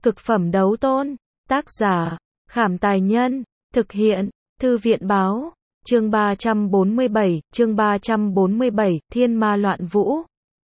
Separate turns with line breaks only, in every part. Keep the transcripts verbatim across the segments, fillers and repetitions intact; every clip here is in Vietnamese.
Cực phẩm đấu tôn. Tác giả, Khảm Tài Nhân. Thực hiện, Thư viện Báo. Chương ba trăm bốn mươi bảy, chương ba trăm bốn mươi bảy, Thiên Ma Loạn Vũ.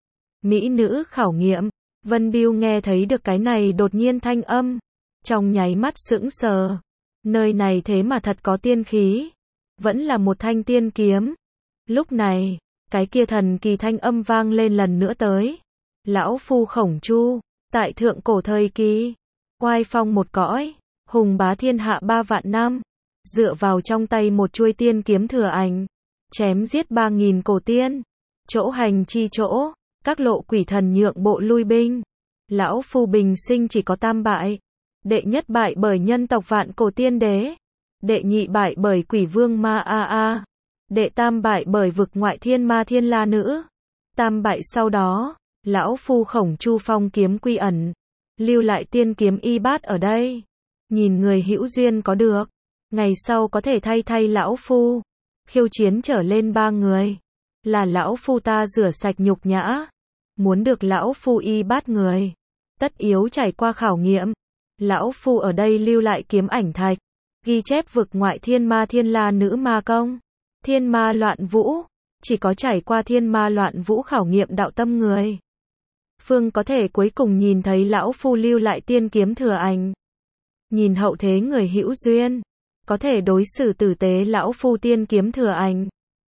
Mỹ nữ khảo nghiệm. Vân Bưu nghe thấy được cái này đột nhiên thanh âm. Trong nháy mắt sững sờ. Nơi này thế mà thật có tiên khí. Vẫn là một thanh tiên kiếm. Lúc này, cái kia thần kỳ thanh âm vang lên lần nữa tới. Lão phu Khổng Chu, tại thượng cổ thời kỳ, oai phong một cõi, hùng bá thiên hạ ba vạn năm, dựa vào trong tay một chuôi tiên kiếm thừa ảnh, chém giết ba nghìn cổ tiên, chỗ hành chi chỗ, các lộ quỷ thần nhượng bộ lui binh. Lão phu bình sinh chỉ có tam bại, đệ nhất bại bởi nhân tộc vạn cổ tiên đế, đệ nhị bại bởi quỷ vương ma a a, đệ tam bại bởi vực ngoại thiên ma thiên la nữ. Tam bại sau đó, lão phu Khổng Chu phong kiếm quy ẩn, lưu lại tiên kiếm y bát ở đây. Nhìn người hữu duyên có được, ngày sau có thể thay thay lão phu, khiêu chiến trở lên ba người, là lão phu ta rửa sạch nhục nhã. Muốn được lão phu y bát người, tất yếu trải qua khảo nghiệm. Lão phu ở đây lưu lại kiếm ảnh thạch, ghi chép vực ngoại thiên ma thiên la nữ ma công, thiên ma loạn vũ. Chỉ có trải qua thiên ma loạn vũ khảo nghiệm đạo tâm người, phương có thể cuối cùng nhìn thấy lão phu lưu lại tiên kiếm thừa ảnh. Nhìn hậu thế người hữu duyên, có thể đối xử tử tế lão phu tiên kiếm thừa ảnh.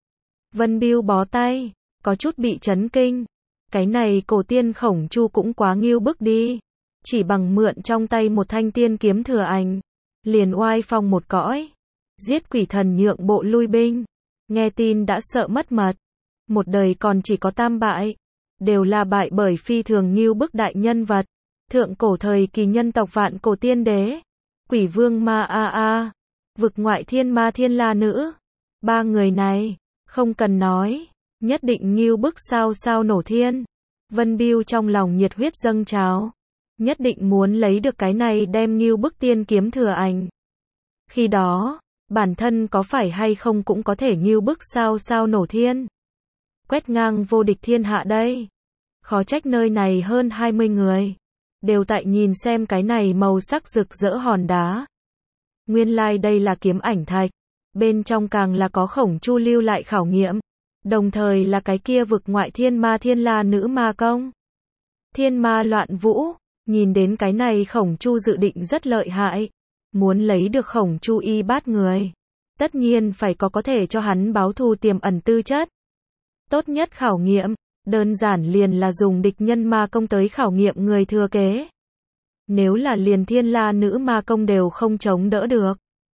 Vân Bưu bó tay, có chút bị chấn kinh. Cái này cổ tiên Khổng Chu cũng quá ngưu bức đi. Chỉ bằng mượn trong tay một thanh tiên kiếm thừa ảnh, liền oai phong một cõi, giết quỷ thần nhượng bộ lui binh. Nghe tin đã sợ mất mật. Một đời còn chỉ có tam bại, đều là bại bởi phi thường ngưu bức đại nhân vật. Thượng cổ thời kỳ nhân tộc vạn cổ tiên đế, quỷ vương ma a a, vực ngoại thiên ma thiên la nữ. Ba người này, không cần nói, nhất định ngưu bức sao sao nổ thiên. Vân Bưu trong lòng nhiệt huyết dâng trào, nhất định muốn lấy được cái này đem ngưu bức tiên kiếm thừa ảnh. Khi đó, bản thân có phải hay không cũng có thể ngưu bức sao sao nổ thiên, quét ngang vô địch thiên hạ đây. Khó trách nơi này hơn hai mươi người, đều tại nhìn xem cái này màu sắc rực rỡ hòn đá. Nguyên lai like đây là kiếm ảnh thạch, bên trong càng là có Khổng Chu lưu lại khảo nghiệm, đồng thời là cái kia vực ngoại thiên ma thiên la nữ ma công, thiên ma loạn vũ. Nhìn đến cái này Khổng Chu dự định rất lợi hại, muốn lấy được Khổng Chu y bát người, tất nhiên phải có có thể cho hắn báo thù tiềm ẩn tư chất. Tốt nhất khảo nghiệm, đơn giản liền là dùng địch nhân ma công tới khảo nghiệm người thừa kế. Nếu là liền thiên la nữ ma công đều không chống đỡ được,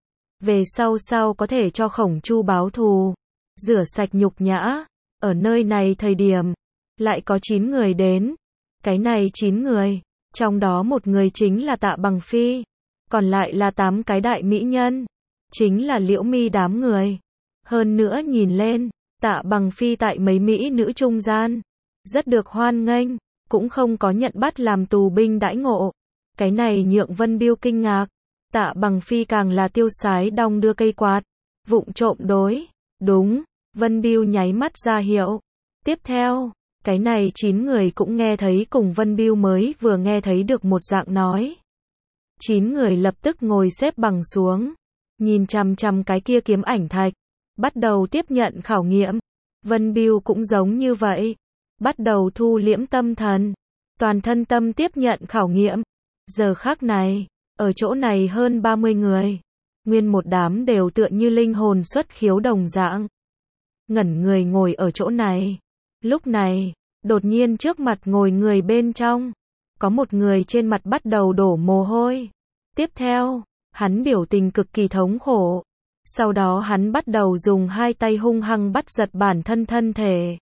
về sau sao có thể cho Khổng Chu báo thù, rửa sạch nhục nhã. Ở nơi này thời điểm, lại có chín người đến. Cái này chín người, trong đó một người chính là Tạ Bằng Phi, còn lại là tám cái đại mỹ nhân, chính là Liễu Mi đám người. Hơn nữa nhìn lên, Tạ Bằng Phi tại mấy mỹ nữ trung gian, rất được hoan nghênh, cũng không có nhận bắt làm tù binh đãi ngộ. Cái này nhượng Vân Bưu kinh ngạc. Tạ Bằng Phi càng là tiêu sái đong đưa cây quạt, vụng trộm đối. Đúng, Vân Bưu nháy mắt ra hiệu. Tiếp theo, cái này chín người cũng nghe thấy cùng Vân Bưu mới vừa nghe thấy được một dạng nói. Chín người lập tức ngồi xếp bằng xuống, nhìn chằm chằm cái kia kiếm ảnh thạch, bắt đầu tiếp nhận khảo nghiệm. Vân Bưu cũng giống như vậy, bắt đầu thu liễm tâm thần, toàn thân tâm tiếp nhận khảo nghiệm. Giờ khắc này, ở chỗ này hơn ba mươi người, nguyên một đám đều tựa như linh hồn xuất khiếu đồng dạng, ngẩn người ngồi ở chỗ này. Lúc này, đột nhiên trước mặt ngồi người bên trong, có một người trên mặt bắt đầu đổ mồ hôi. Tiếp theo, hắn biểu tình cực kỳ thống khổ. Sau đó hắn bắt đầu dùng hai tay hung hăng bắt giật bản thân thân thể.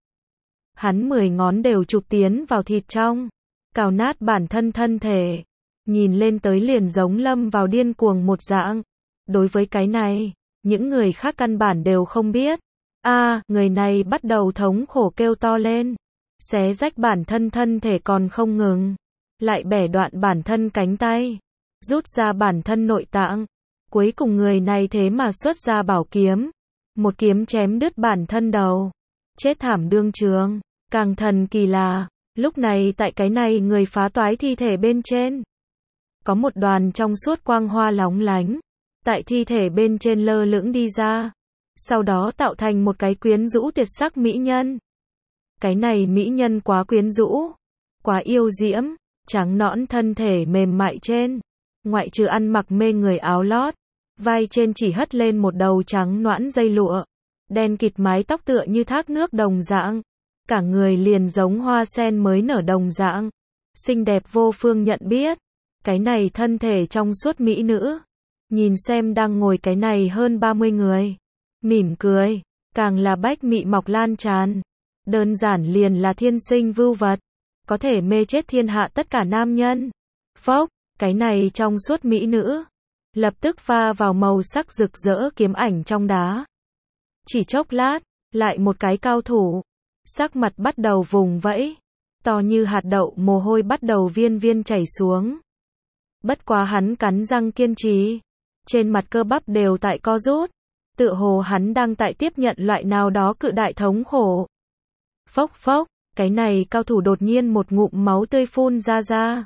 Hắn mười ngón đều chụp tiến vào thịt trong, cào nát bản thân thân thể. Nhìn lên tới liền giống lâm vào điên cuồng một dạng. Đối với cái này, những người khác căn bản đều không biết. A, à, người này bắt đầu thống khổ kêu to lên, xé rách bản thân thân thể còn không ngừng, lại bẻ đoạn bản thân cánh tay, rút ra bản thân nội tạng. Cuối cùng người này thế mà xuất ra bảo kiếm, một kiếm chém đứt bản thân đầu, chết thảm đương trường. Càng thần kỳ là, lúc này tại cái này người phá toái thi thể bên trên, có một đoàn trong suốt quang hoa lóng lánh, tại thi thể bên trên lơ lửng đi ra, sau đó tạo thành một cái quyến rũ tuyệt sắc mỹ nhân. Cái này mỹ nhân quá quyến rũ, quá yêu diễm, trắng nõn thân thể mềm mại trên, ngoại trừ ăn mặc mê người áo lót, vai trên chỉ hất lên một đầu trắng nõn dây lụa, đen kịt mái tóc tựa như thác nước đồng dạng, cả người liền giống hoa sen mới nở đồng dạng, xinh đẹp vô phương nhận biết. Cái này thân thể trong suốt mỹ nữ, nhìn xem đang ngồi cái này hơn ba mươi người, mỉm cười, càng là bách mị mọc lan tràn, đơn giản liền là thiên sinh vưu vật, có thể mê chết thiên hạ tất cả nam nhân. Phốc, cái này trong suốt mỹ nữ, lập tức pha vào màu sắc rực rỡ kiếm ảnh trong đá. Chỉ chốc lát, lại một cái cao thủ, sắc mặt bắt đầu vùng vẫy, to như hạt đậu mồ hôi bắt đầu viên viên chảy xuống. Bất quá hắn cắn răng kiên trì, trên mặt cơ bắp đều tại co rút, tựa hồ hắn đang tại tiếp nhận loại nào đó cự đại thống khổ. Phốc phốc, cái này cao thủ đột nhiên một ngụm máu tươi phun ra ra.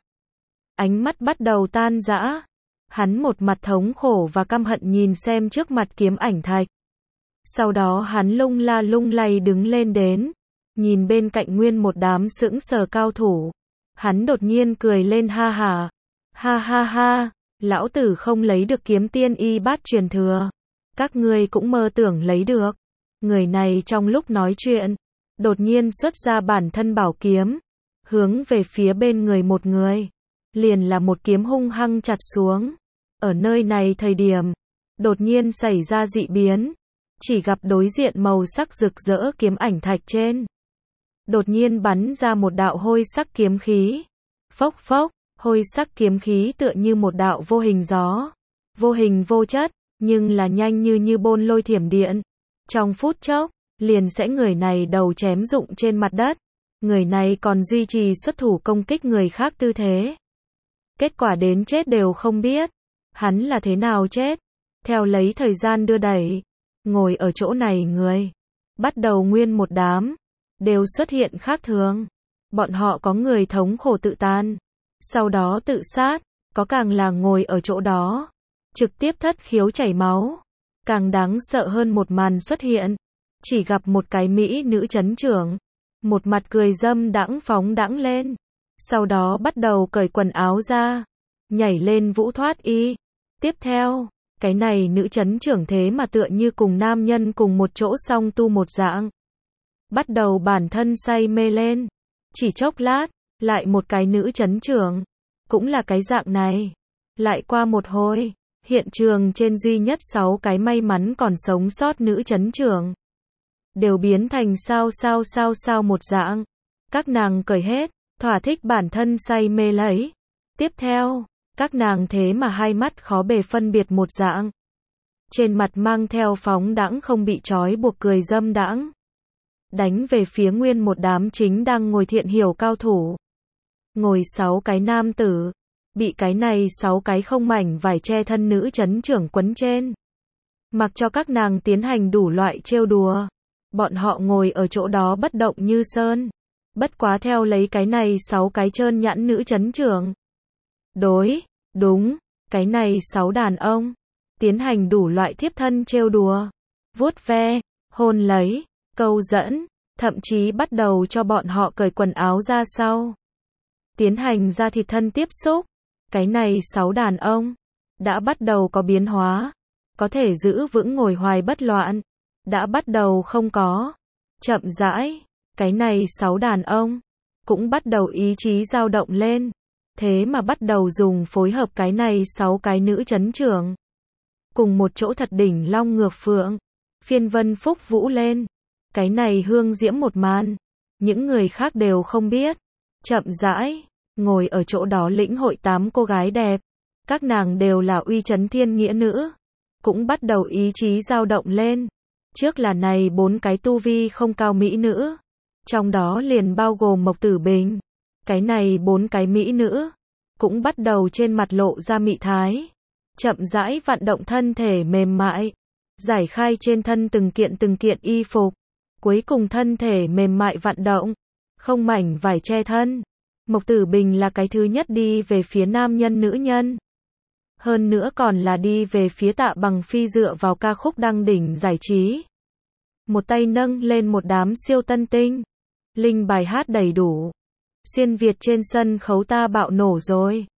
Ánh mắt bắt đầu tan rã. Hắn một mặt thống khổ và căm hận nhìn xem trước mặt kiếm ảnh thạch. Sau đó hắn lung la lung lay đứng lên đến, nhìn bên cạnh nguyên một đám sững sờ cao thủ. Hắn đột nhiên cười lên ha hả. Ha ha ha, lão tử không lấy được kiếm tiên y bát truyền thừa. Các ngươi cũng mơ tưởng lấy được. Người này trong lúc nói chuyện, đột nhiên xuất ra bản thân bảo kiếm, hướng về phía bên người một người, liền là một kiếm hung hăng chặt xuống. Ở nơi này thời điểm, đột nhiên xảy ra dị biến, chỉ gặp đối diện màu sắc rực rỡ kiếm ảnh thạch trên, đột nhiên bắn ra một đạo hôi sắc kiếm khí. Phốc phốc, hôi sắc kiếm khí tựa như một đạo vô hình gió, vô hình vô chất, nhưng là nhanh như như bôn lôi thiểm điện. Trong phút chốc, liền sẽ người này đầu chém rụng trên mặt đất, người này còn duy trì xuất thủ công kích người khác tư thế. Kết quả đến chết đều không biết, hắn là thế nào chết. Theo lấy thời gian đưa đẩy, ngồi ở chỗ này người, bắt đầu nguyên một đám, đều xuất hiện khác thường. Bọn họ có người thống khổ tự tan, sau đó tự sát, có càng là ngồi ở chỗ đó, trực tiếp thất khiếu chảy máu. Càng đáng sợ hơn một màn xuất hiện, chỉ gặp một cái mỹ nữ chấn trưởng, một mặt cười dâm đãng phóng đãng lên, sau đó bắt đầu cởi quần áo ra, nhảy lên vũ thoát y. Tiếp theo, cái này nữ chấn trưởng thế mà tựa như cùng nam nhân cùng một chỗ song tu một dạng, bắt đầu bản thân say mê lên. Chỉ chốc lát, lại một cái nữ chấn trưởng, cũng là cái dạng này. Lại qua một hồi, hiện trường trên duy nhất sáu cái may mắn còn sống sót nữ chấn trưởng, đều biến thành sao sao sao sao một dạng. Các nàng cởi hết, thỏa thích bản thân say mê lấy. Tiếp theo, các nàng thế mà hai mắt khó bề phân biệt một dạng. Trên mặt mang theo phóng đãng không bị trói buộc cười dâm đãng, đánh về phía nguyên một đám chính đang ngồi thiện hiểu cao thủ. Ngồi sáu cái nam tử, bị cái này sáu cái không mảnh vải che thân nữ chấn trưởng quấn trên, mặc cho các nàng tiến hành đủ loại trêu đùa. Bọn họ ngồi ở chỗ đó bất động như sơn. Bất quá theo lấy cái này sáu cái trơn nhãn nữ chấn trưởng, đối, đúng, cái này sáu đàn ông, tiến hành đủ loại thiếp thân trêu đùa, vuốt ve, hôn lấy, câu dẫn, thậm chí bắt đầu cho bọn họ cởi quần áo ra sau, tiến hành ra thịt thân tiếp xúc. Cái này sáu đàn ông, đã bắt đầu có biến hóa, có thể giữ vững ngồi hoài bất loạn, đã bắt đầu không có. Chậm rãi, cái này sáu đàn ông, cũng bắt đầu ý chí dao động lên, thế mà bắt đầu dùng phối hợp cái này sáu cái nữ chấn trưởng. Cùng một chỗ thật đỉnh long ngược phượng, phiên vân phúc vũ lên, cái này hương diễm một màn, những người khác đều không biết. Chậm rãi, ngồi ở chỗ đó lĩnh hội tám cô gái đẹp, các nàng đều là uy chấn thiên nghĩa nữ, cũng bắt đầu ý chí dao động lên. Trước là này bốn cái tu vi không cao mỹ nữ, trong đó liền bao gồm Mộc Tử Bình. Cái này bốn cái mỹ nữ, cũng bắt đầu trên mặt lộ ra mị thái, chậm rãi vận động thân thể mềm mại, giải khai trên thân từng kiện từng kiện y phục, cuối cùng thân thể mềm mại vận động, không mảnh vải che thân, Mộc Tử Bình là cái thứ nhất đi về phía nam nhân nữ nhân. Hơn nữa còn là đi về phía Tạ Bằng Phi dựa vào ca khúc đăng đỉnh giải trí. Một tay nâng lên một đám siêu tân tinh. Linh bài hát đầy đủ. Xuyên Việt trên sân khấu ta bạo nổ rồi.